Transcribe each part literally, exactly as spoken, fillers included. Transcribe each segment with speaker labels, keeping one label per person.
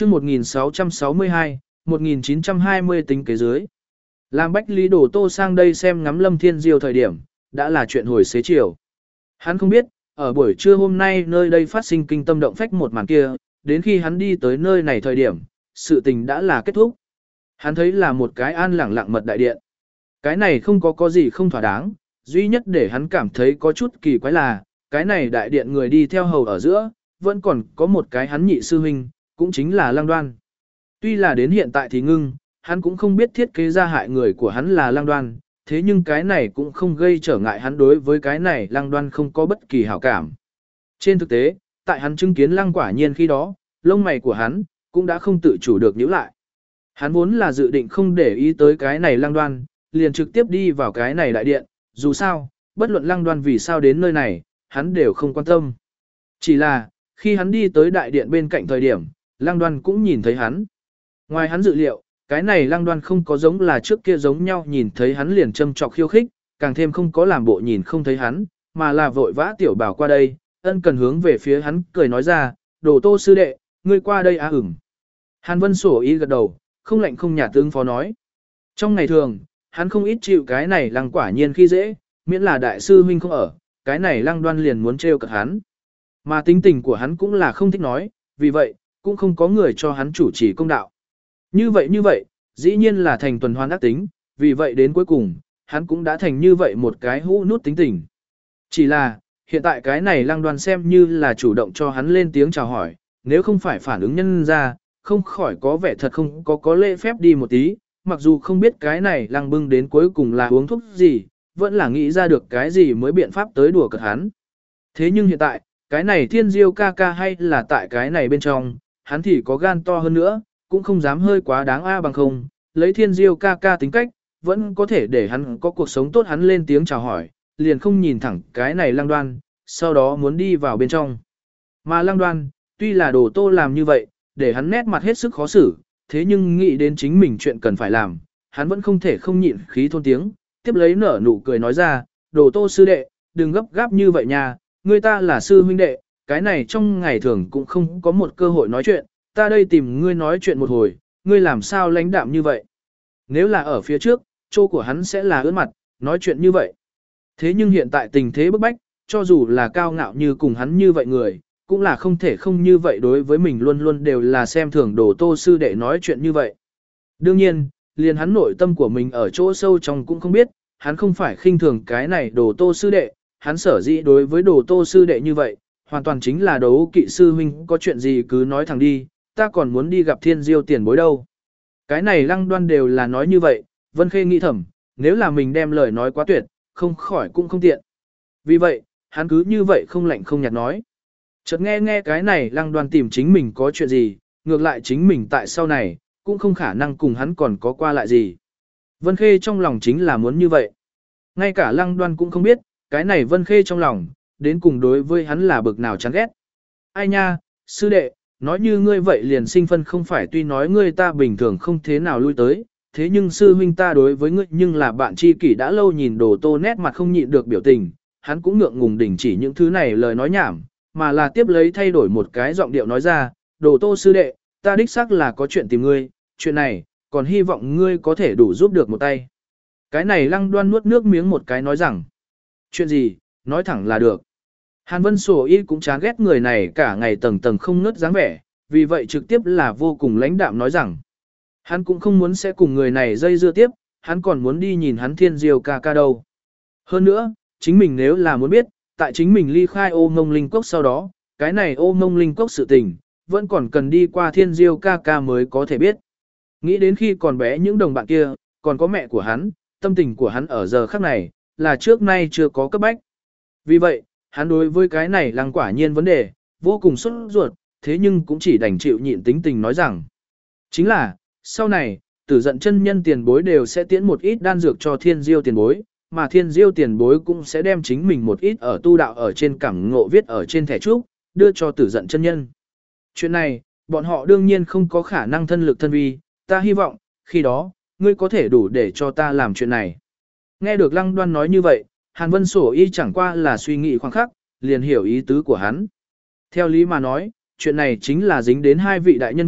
Speaker 1: chương một nghìn sáu trăm sáu mươi hai, một nghìn chín trăm hai mươi tính kế dưới. Làm Bách Lý Đổ Tô sang đây xem ngắm Lâm Thiên Diêu thời điểm, đã là chuyện hồi xế chiều. Hắn không biết, ở buổi trưa hôm nay nơi đây phát sinh kinh tâm động phách một màn kia, đến khi hắn đi tới nơi này thời điểm, sự tình đã là kết thúc. Hắn thấy là một cái an lẳng lặng mật đại điện. Cái này không có có gì không thỏa đáng, duy nhất để hắn cảm thấy có chút kỳ quái là, cái này đại điện người đi theo hầu ở giữa, vẫn còn có một cái hắn nhị sư huynh, cũng chính là Lăng Đoan. Tuy là đến hiện tại thì ngưng, hắn cũng không biết thiết kế ra hại người của hắn là Lăng Đoan, thế nhưng cái này cũng không gây trở ngại hắn đối với cái này Lăng Đoan không có bất kỳ hảo cảm. Trên thực tế, tại hắn chứng kiến Lăng Quả Nhiên khi đó, lông mày của hắn cũng đã không tự chủ được nhíu lại. Hắn vốn là dự định không để ý tới cái này Lăng Đoan, liền trực tiếp đi vào cái này đại điện, dù sao, bất luận Lăng Đoan vì sao đến nơi này, hắn đều không quan tâm. Chỉ là, khi hắn đi tới đại điện bên cạnh thời điểm, Lăng Đoan cũng nhìn thấy hắn. Ngoài hắn dự liệu, cái này Lăng Đoan không có giống là trước kia giống nhau nhìn thấy hắn liền châm chọc khiêu khích, càng thêm không có làm bộ nhìn không thấy hắn, mà là vội vã tiểu bảo qua đây, ân cần hướng về phía hắn cười nói ra, Đồ Tô sư đệ, ngươi qua đây á ửng. Hàn Vân sổ ý gật đầu, không lạnh không nhạt tương phó nói. Trong ngày thường, hắn không ít chịu cái này Lăng Quả Nhiên khi dễ, miễn là đại sư huynh không ở, cái này Lăng Đoan liền muốn trêu cợt hắn. Mà tính tình của hắn cũng là không thích nói, vì vậy, cũng không có người cho hắn chủ trì công đạo. Như vậy như vậy, dĩ nhiên là thành tuần hoàn ác tính, vì vậy đến cuối cùng, hắn cũng đã thành như vậy một cái hũ nút tính tình. Chỉ là, hiện tại cái này Lăng Đoan xem như là chủ động cho hắn lên tiếng chào hỏi, nếu không phải phản ứng nhân ra, không khỏi có vẻ thật không có có lễ phép đi một tí, mặc dù không biết cái này Lăng Bưng đến cuối cùng là uống thuốc gì, vẫn là nghĩ ra được cái gì mới biện pháp tới đùa cợt hắn. Thế nhưng hiện tại, cái này Thiên Diêu ca ca hay là tại cái này bên trong, hắn thì có gan to hơn nữa, cũng không dám hơi quá đáng a bằng không, lấy Thiên Diêu ca ca tính cách, vẫn có thể để hắn có cuộc sống tốt hắn lên tiếng chào hỏi, liền không nhìn thẳng cái này Lăng Đoan, sau đó muốn đi vào bên trong. Mà Lăng Đoan, tuy là Đồ Tô làm như vậy, để hắn nét mặt hết sức khó xử, thế nhưng nghĩ đến chính mình chuyện cần phải làm, hắn vẫn không thể không nhịn khí thôn tiếng, tiếp lấy nở nụ cười nói ra, Đồ Tô sư đệ, đừng gấp gáp như vậy nha, người ta là sư huynh đệ, cái này trong ngày thường cũng không có một cơ hội nói chuyện, ta đây tìm ngươi nói chuyện một hồi, ngươi làm sao lãnh đạm như vậy. Nếu là ở phía trước, chỗ của hắn sẽ là ướt mặt, nói chuyện như vậy. Thế nhưng hiện tại tình thế bức bách, cho dù là cao ngạo như cùng hắn như vậy người, cũng là không thể không như vậy đối với mình luôn luôn đều là xem thường Đồ Tô sư đệ nói chuyện như vậy. Đương nhiên, liền hắn nội tâm của mình ở chỗ sâu trong cũng không biết, hắn không phải khinh thường cái này Đồ Tô sư đệ, hắn sở dĩ đối với Đồ Tô sư đệ như vậy, hoàn toàn chính là đấu kỵ sư huynh có chuyện gì cứ nói thẳng đi, ta còn muốn đi gặp Thiên Diêu tiền bối đâu. Cái này Lăng Đoan đều là nói như vậy, Vân Khê nghĩ thầm, nếu là mình đem lời nói quá tuyệt, không khỏi cũng không tiện. Vì vậy, hắn cứ như vậy không lạnh không nhạt nói. Chợt nghe nghe cái này Lăng Đoan tìm chính mình có chuyện gì, ngược lại chính mình tại sau này, cũng không khả năng cùng hắn còn có qua lại gì. Vân Khê trong lòng chính là muốn như vậy. Ngay cả Lăng Đoan cũng không biết, cái này Vân Khê trong lòng, đến cùng đối với hắn là bực nào chán ghét. Ai nha, sư đệ, nói như ngươi vậy liền sinh phân không phải tuy nói ngươi ta bình thường không thế nào lui tới, thế nhưng sư huynh ta đối với ngươi nhưng là bạn tri kỷ đã lâu nhìn Đồ Tô nét mặt không nhịn được biểu tình, hắn cũng ngượng ngùng đình chỉ những thứ này lời nói nhảm, mà là tiếp lấy thay đổi một cái giọng điệu nói ra, Đồ Tô sư đệ, ta đích xác là có chuyện tìm ngươi, chuyện này, còn hy vọng ngươi có thể đủ giúp được một tay. Cái này Lăng Đoan nuốt nước miếng một cái nói rằng, chuyện gì, nói thẳng là được. Hàn Vân Sổ Y cũng chán ghét người này cả ngày tầng tầng không ngớt dáng vẻ, vì vậy trực tiếp là vô cùng lãnh đạm nói rằng, hắn cũng không muốn sẽ cùng người này dây dưa tiếp, hắn còn muốn đi nhìn hắn Thiên Diêu ca ca đâu. Hơn nữa, chính mình nếu là muốn biết, tại chính mình ly khai ô ngông linh cốc sau đó, cái này ô ngông linh cốc sự tình, vẫn còn cần đi qua Thiên Diêu ca ca mới có thể biết. Nghĩ đến khi còn bé những đồng bạn kia, còn có mẹ của hắn, tâm tình của hắn ở giờ khắc này, là trước nay chưa có cấp bách. Vì vậy, hắn đối với cái này Lăng Quả Nhiên vấn đề, vô cùng sốt ruột, thế nhưng cũng chỉ đành chịu nhịn tính tình nói rằng. Chính là, sau này, Tử Dận chân nhân tiền bối đều sẽ tiễn một ít đan dược cho Thiên Diêu tiền bối, mà Thiên Diêu tiền bối cũng sẽ đem chính mình một ít ở tu đạo ở trên cảm ngộ viết ở trên thẻ trúc, đưa cho Tử Dận chân nhân. Chuyện này, bọn họ đương nhiên không có khả năng thân lực thân vi, ta hy vọng, khi đó, ngươi có thể đủ để cho ta làm chuyện này. Nghe được Lăng Đoan nói như vậy, Hàn Vân Sổ Y chẳng qua là suy nghĩ khoáng khắc, liền hiểu ý tứ của hắn. Theo lý mà nói, chuyện này chính là dính đến hai vị đại nhân vật,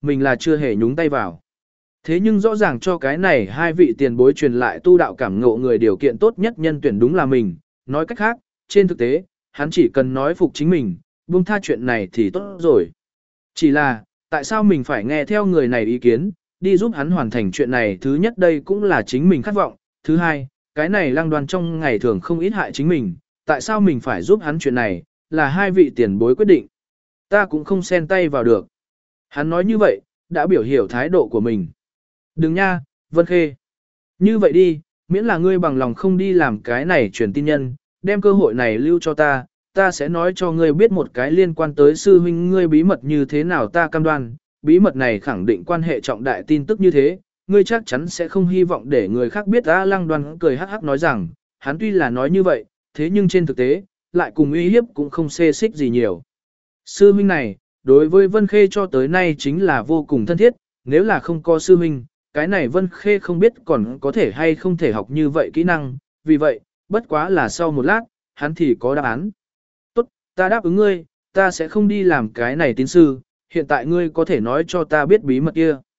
Speaker 1: mình là chưa hề nhúng tay vào. Thế nhưng rõ ràng cho cái này hai vị tiền bối truyền lại tu đạo cảm ngộ người điều kiện tốt nhất nhân tuyển đúng là mình, nói cách khác, trên thực tế, hắn chỉ cần nói phục chính mình, buông tha chuyện này thì tốt rồi. Chỉ là, tại sao mình phải nghe theo người này ý kiến, đi giúp hắn hoàn thành chuyện này, thứ nhất đây cũng là chính mình khát vọng, thứ hai, cái này Lăng Đoan trong ngày thường không ít hại chính mình, tại sao mình phải giúp hắn chuyện này, là hai vị tiền bối quyết định. Ta cũng không xen tay vào được. Hắn nói như vậy, đã biểu hiểu thái độ của mình. Đừng nha, Vân Khê. Như vậy đi, miễn là ngươi bằng lòng không đi làm cái này truyền tin nhân, đem cơ hội này lưu cho ta, ta sẽ nói cho ngươi biết một cái liên quan tới sư huynh ngươi bí mật như thế nào ta cam đoan, bí mật này khẳng định quan hệ trọng đại tin tức như thế, ngươi chắc chắn sẽ không hy vọng để người khác biết. Ta Lăng Đoan cười hắc hắc nói rằng, hắn tuy là nói như vậy, thế nhưng trên thực tế, lại cùng uy hiếp cũng không xê xích gì nhiều. Sư huynh này, đối với Vân Khê cho tới nay chính là vô cùng thân thiết, nếu là không có sư huynh, cái này Vân Khê không biết còn có thể hay không thể học như vậy kỹ năng, vì vậy, bất quá là sau một lát, hắn thì có đáp án. Tốt, ta đáp ứng ngươi, ta sẽ không đi làm cái này tín sư, hiện tại ngươi có thể nói cho ta biết bí mật kia.